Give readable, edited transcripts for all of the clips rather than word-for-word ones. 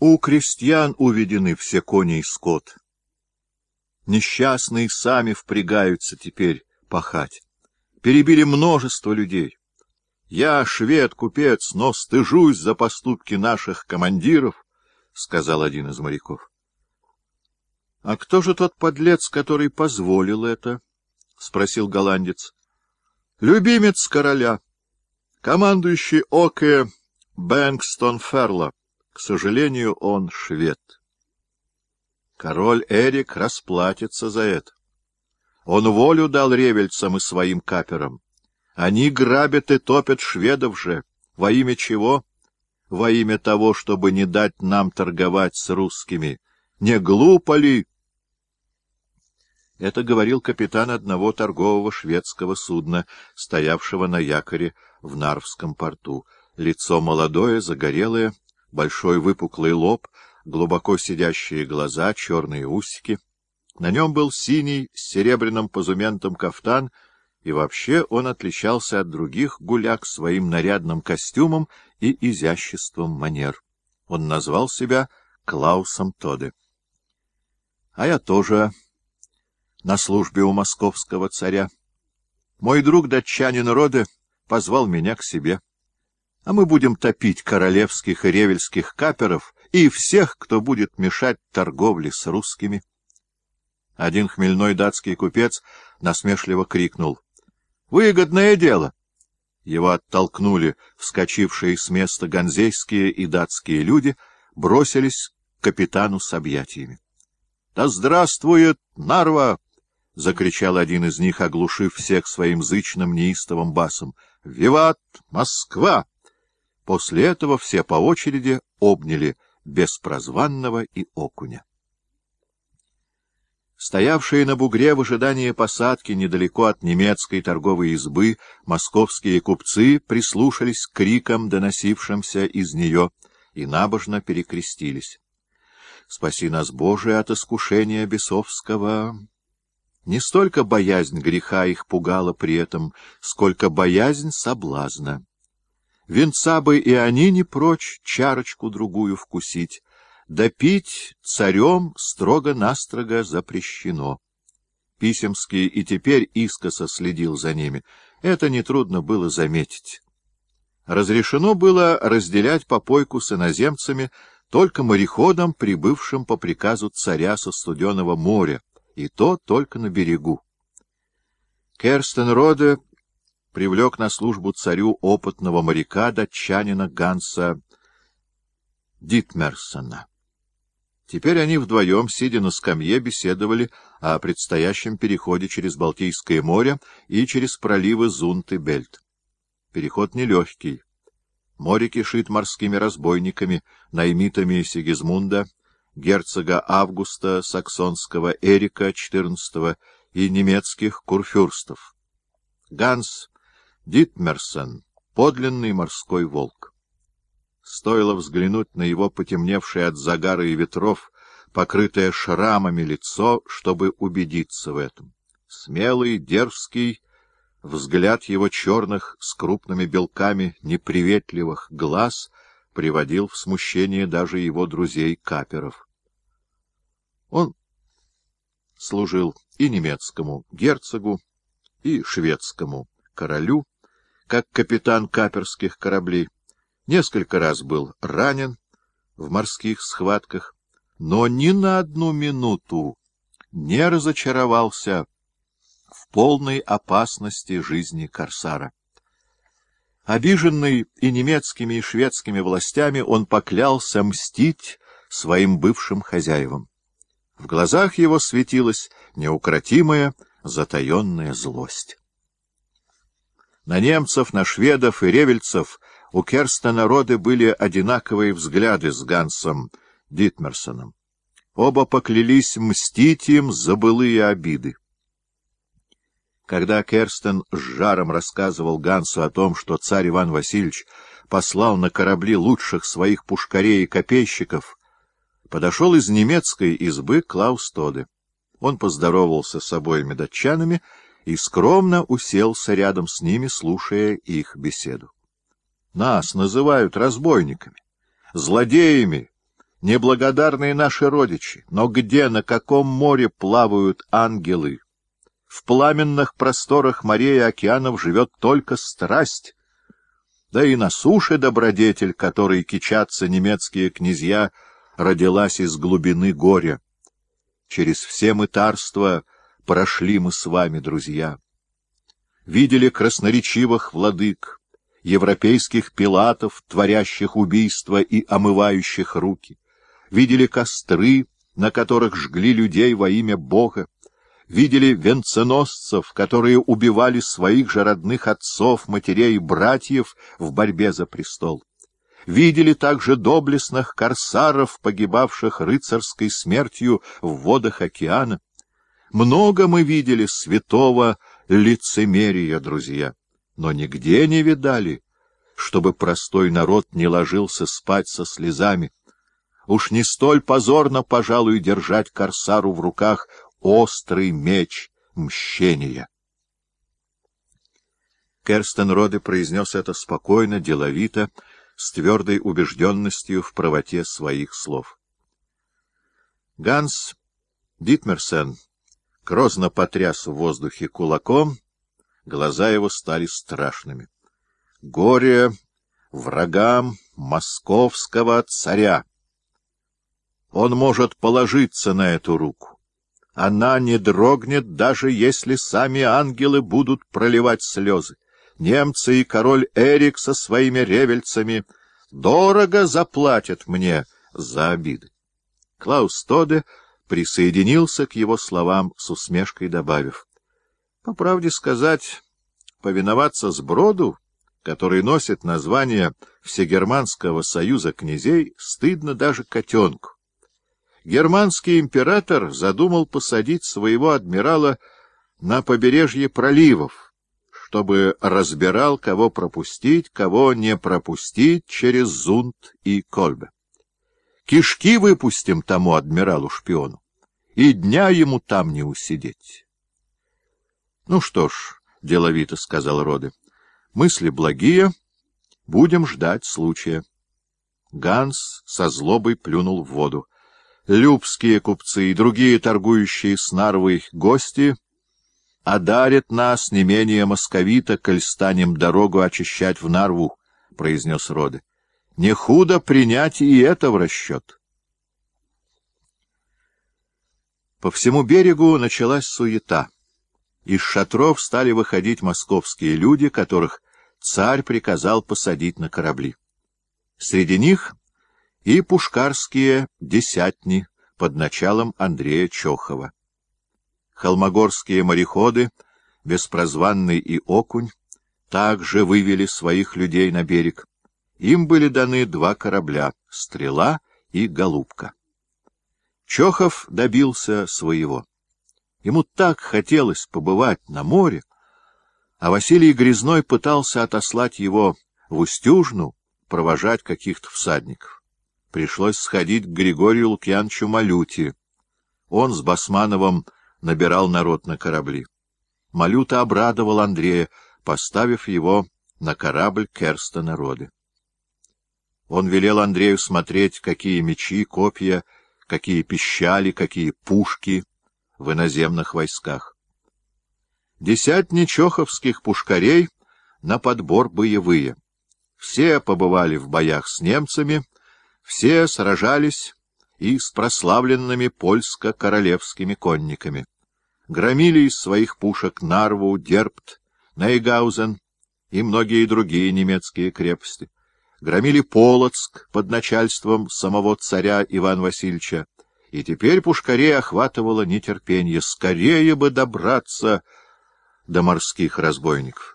У крестьян уведены все кони и скот. Несчастные сами впрягаются теперь пахать. Перебили множество людей. Я, швед, купец, но стыжусь за поступки наших командиров, — сказал один из моряков. — А кто же тот подлец, который позволил это? — спросил голландец. — Любимец короля, командующий Оке Бэнгстон Ферла. К сожалению, он швед. Король Эрик расплатится за это. Он волю дал ревельцам и своим каперам. Они грабят и топят шведов же. Во имя чего? Во имя того, чтобы не дать нам торговать с русскими. Не глупо ли? Это говорил капитан одного торгового шведского судна, стоявшего на якоре в Нарвском порту. Лицо молодое, загорелое, большой выпуклый лоб, глубоко сидящие глаза, черные усики. На нем был синий с серебряным позументом кафтан, и вообще он отличался от других гуляк своим нарядным костюмом и изяществом манер. Он назвал себя Клаусом Тоде. А я тоже на службе у московского царя. Мой друг, датчанин Роде, позвал меня к себе. А мы будем топить королевских и ревельских каперов и всех, кто будет мешать торговле с русскими. Один хмельной датский купец насмешливо крикнул: «Выгодное дело!» Его оттолкнули вскочившие с места ганзейские и датские люди, бросились к капитану с объятиями. «Да здравствует Нарва!» — закричал один из них, оглушив всех своим зычным неистовым басом. «Виват Москва!» После этого все по очереди обняли Беспрозванного и Окуня. Стоявшие на бугре в ожидании посадки недалеко от немецкой торговой избы московские купцы прислушались к крикам, доносившимся из нее, и набожно перекрестились. «Спаси нас, Боже, от искушения бесовского!» Не столько боязнь греха их пугала при этом, сколько боязнь соблазна. Венца бы и они не прочь чарочку-другую вкусить, да пить царем строго-настрого запрещено. Писемский и теперь искоса следил за ними. Это нетрудно было заметить. Разрешено было разделять попойку с иноземцами только мореходам, прибывшим по приказу царя со Студеного моря, и то только на берегу. Керстенроде привлек на службу царю опытного моряка-датчанина Ганса Дитмерсона. Теперь они вдвоем, сидя на скамье, беседовали о предстоящем переходе через Балтийское море и через проливы Зунт и Бельт. Переход нелегкий. Море кишит морскими разбойниками, наймитами Сигизмунда, герцога Августа, саксонского Эрика XIV и немецких курфюрстов. Ганс Дитмерсон — подлинный морской волк. Стоило взглянуть на его потемневшее от загара и ветров, покрытое шрамами лицо, чтобы убедиться в этом. Смелый, дерзкий, взгляд его черных с крупными белками неприветливых глаз приводил в смущение даже его друзей-каперов. Он служил и немецкому герцогу, и шведскому королю, как капитан каперских кораблей. Несколько раз был ранен в морских схватках, но ни на одну минуту не разочаровался в полной опасности жизни корсара. Обиженный и немецкими, и шведскими властями, он поклялся мстить своим бывшим хозяевам. В глазах его светилась неукротимая, затаенная злость. На немцев, на шведов и ревельцев у Керстена Роде были одинаковые взгляды с Гансом Дитмерсоном. Оба поклялись мстить им за былые обиды. Когда Керстен с жаром рассказывал Гансу о том, что царь Иван Васильевич послал на корабли лучших своих пушкарей и копейщиков, подошел из немецкой избы Клаус Тоде. Он поздоровался с обоими датчанами и скромно уселся рядом с ними, слушая их беседу. Нас называют разбойниками, злодеями неблагодарные наши родичи, но где, на каком море плавают ангелы? В пламенных просторах морей и океанов живет только страсть. Да и на суше добродетель, которой кичатся немецкие князья, родилась из глубины горя. Через все мытарства прошли мы с вами, друзья. Видели красноречивых владык, европейских пилатов, творящих убийства и омывающих руки. Видели костры, на которых жгли людей во имя Бога. Видели венценосцев, которые убивали своих же родных отцов, матерей и братьев в борьбе за престол. Видели также доблестных корсаров, погибавших рыцарской смертью в водах океана. Много мы видели святого лицемерия, друзья, но нигде не видали, чтобы простой народ не ложился спать со слезами. Уж не столь позорно, пожалуй, держать корсару в руках острый меч мщения. Керстенроде произнес это спокойно, деловито, с твердой убежденностью в правоте своих слов. Ганс Дитмерсен грозно потряс в воздухе кулаком, глаза его стали страшными. «Горе врагам московского царя! Он может положиться на эту руку. Она не дрогнет, даже если сами ангелы будут проливать слезы. Немцы и король Эрик со своими ревельцами дорого заплатят мне за обиды». Клаус Тоде присоединился к его словам с усмешкой, добавив: «По правде сказать, повиноваться сброду, который носит название Всегерманского союза князей, стыдно даже котенку. Германский император задумал посадить своего адмирала на побережье проливов, чтобы разбирал, кого пропустить, кого не пропустить через Зунд и Кольбе. Кишки выпустим тому адмиралу-шпиону, и дня ему там не усидеть». — Ну что ж, — деловито сказал Роде, — мысли благие, будем ждать случая. Ганс со злобой плюнул в воду. Любские купцы и другие торгующие с Нарвой гости одарят нас не менее московита, коль станем дорогу очищать в Нарву, — произнес Роде. — Не худо принять и это в расчет. По всему берегу началась суета. Из шатров стали выходить московские люди, которых царь приказал посадить на корабли. Среди них и пушкарские десятни под началом Андрея Чохова. Холмогорские мореходы, Беспрозванный и Окунь, также вывели своих людей на берег. Им были даны 2 корабля — «Стрела» и «Голубка». Чохов добился своего. Ему так хотелось побывать на море, а Василий Грязной пытался отослать его в Устюжну провожать каких-то всадников. Пришлось сходить к Григорию Лукьяновичу Малюте. Он с Басмановым набирал народ на корабли. Малюта обрадовал Андрея, поставив его на корабль Керстенроде. Он велел Андрею смотреть, какие мечи, копья, какие пищали, какие пушки в иноземных войсках. Десятни чоховских пушкарей на подбор боевые. Все побывали в боях с немцами, все сражались и с прославленными польско-королевскими конниками. Громили из своих пушек Нарву, Дербт, Нейгаузен и многие другие немецкие крепости. Громили Полоцк под начальством самого царя Ивана Васильевича. И теперь пушкарей охватывало нетерпение. Скорее бы добраться до морских разбойников.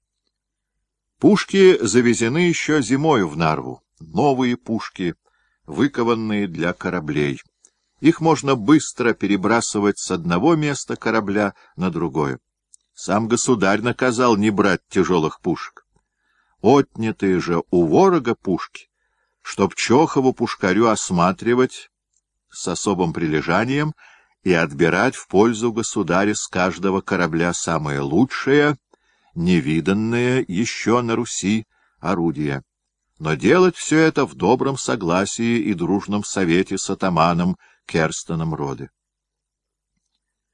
Пушки завезены еще зимою в Нарву. Новые пушки, выкованные для кораблей. Их можно быстро перебрасывать с одного места корабля на другое. Сам государь наказал не брать тяжелых пушек. Отнятые же у ворога пушки, чтоб Чохову пушкарю осматривать с особым прилежанием и отбирать в пользу государя с каждого корабля самое лучшее, невиданное еще на Руси орудие. но делать все это в добром согласии и дружном совете с атаманом Керстеном Роде.